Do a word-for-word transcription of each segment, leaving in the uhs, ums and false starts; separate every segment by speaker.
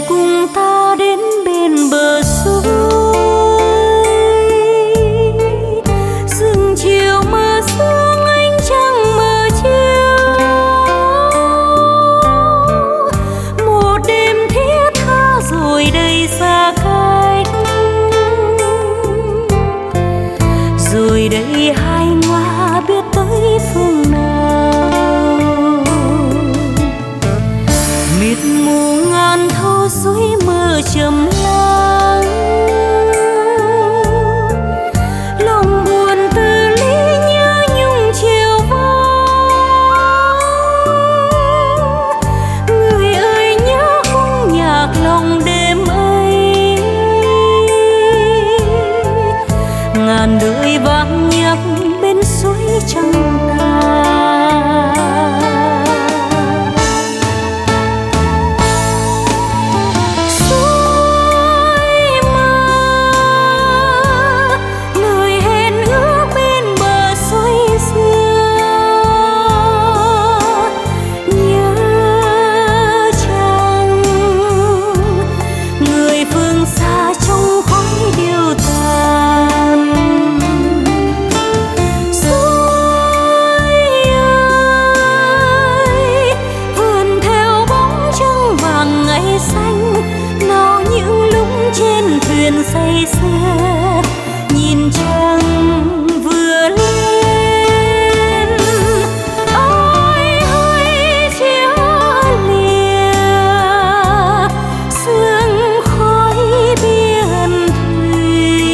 Speaker 1: cùng ta đến bên bờ suối, rừng chiều mơ sương ánh trăng mờ chiều, một đêm thiết tha rồi đây xa cách, rồi đây hai ngoa biết tới phương nào. Mịt mù ngàn thâu suối mơ trầm lắng, lòng buồn từ ly nhớ nhung chiều vắng. Người ơi nhớ khung nhạc lòng đêm ấy, ngàn đời vang nhắc bên suối trăng ta. Say sưa nhìn trăng vừa lên, ôi hơi chiếu lìa sương khói biển thủy,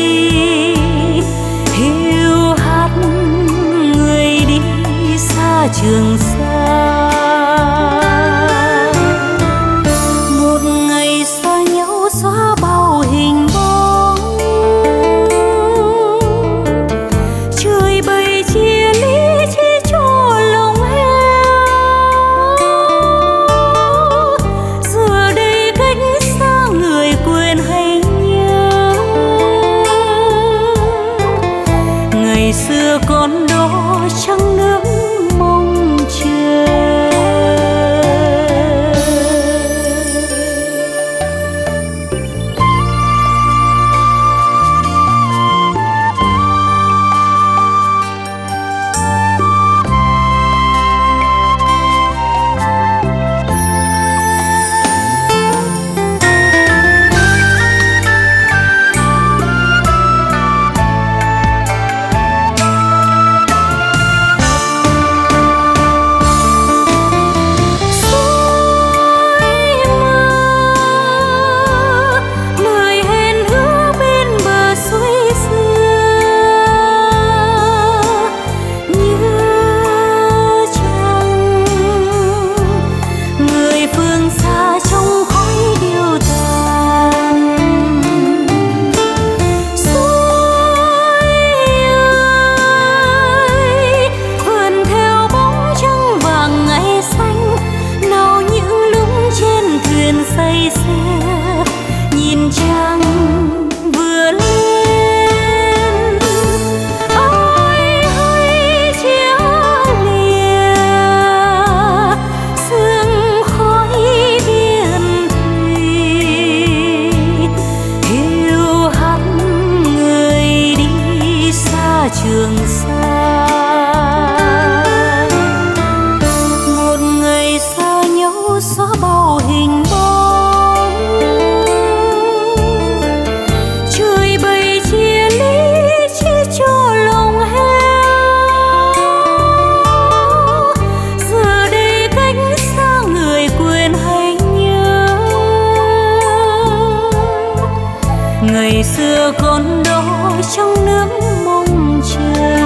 Speaker 1: hiu hắt người đi xa Trường Sa. Một ngày xa nhau xóa bao hình bóng, trời bày chia ly chỉ cho lòng heo. Giờ đây cách xa người quên hay nhớ, ngày xưa con đó trăng nước mong chờ. Say sưa nhìn trăng vừa lên, ôi hơi chiếu lìa sương khói biển thủy, hiu hắt người đi xa Trường Sa. Một ngày xa nhau xóa bao hình bóng, trời bày chia ly chỉ cho lòng heo. Giờ đây cách xa người quên hay nhớ, ngày xưa con đó trong nước mong chờ.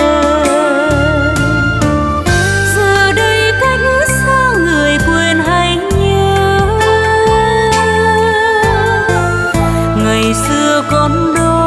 Speaker 1: Giờ đây cách xa người quên hay nhớ, ngày xưa con đó